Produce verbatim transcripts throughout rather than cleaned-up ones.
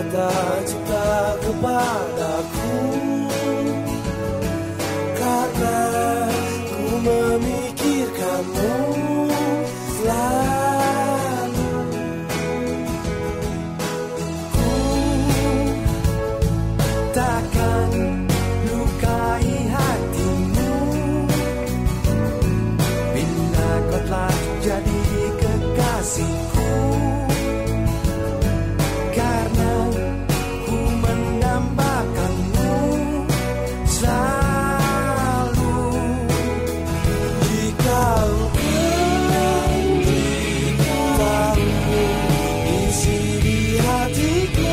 cita-cita kepadaku, karena ku memikirkanmu selalu. Ku takkan lukai hatimu bila kau telah jadi kekasihku, karena ku mendambakanmu selalu. Jika engkau tahu isi di hatiku,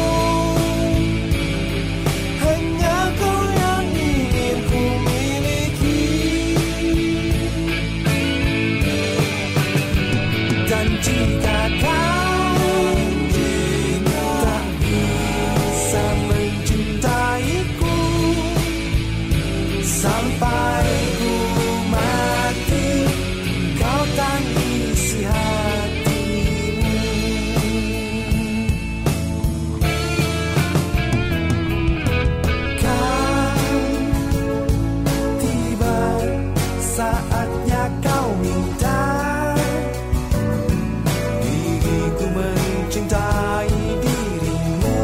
hanya kau yang ingin ku miliki. Dan jika kau tak bisa mencintaiku sampai ku mati, kau tangisi hatimu. Kan tiba saatnya kau minta diriku mencintai dirimu,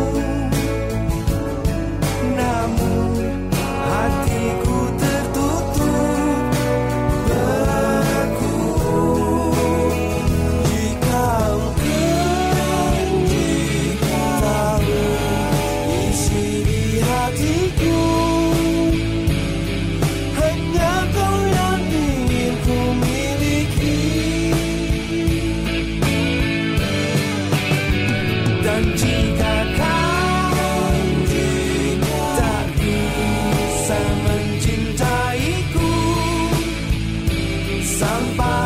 namun hatiku tertutup beku. Jika engkau tahu isi di hatiku, hanya kau yang ingin ku miliki. Dan jika kau tak bisa mencintaiku sampai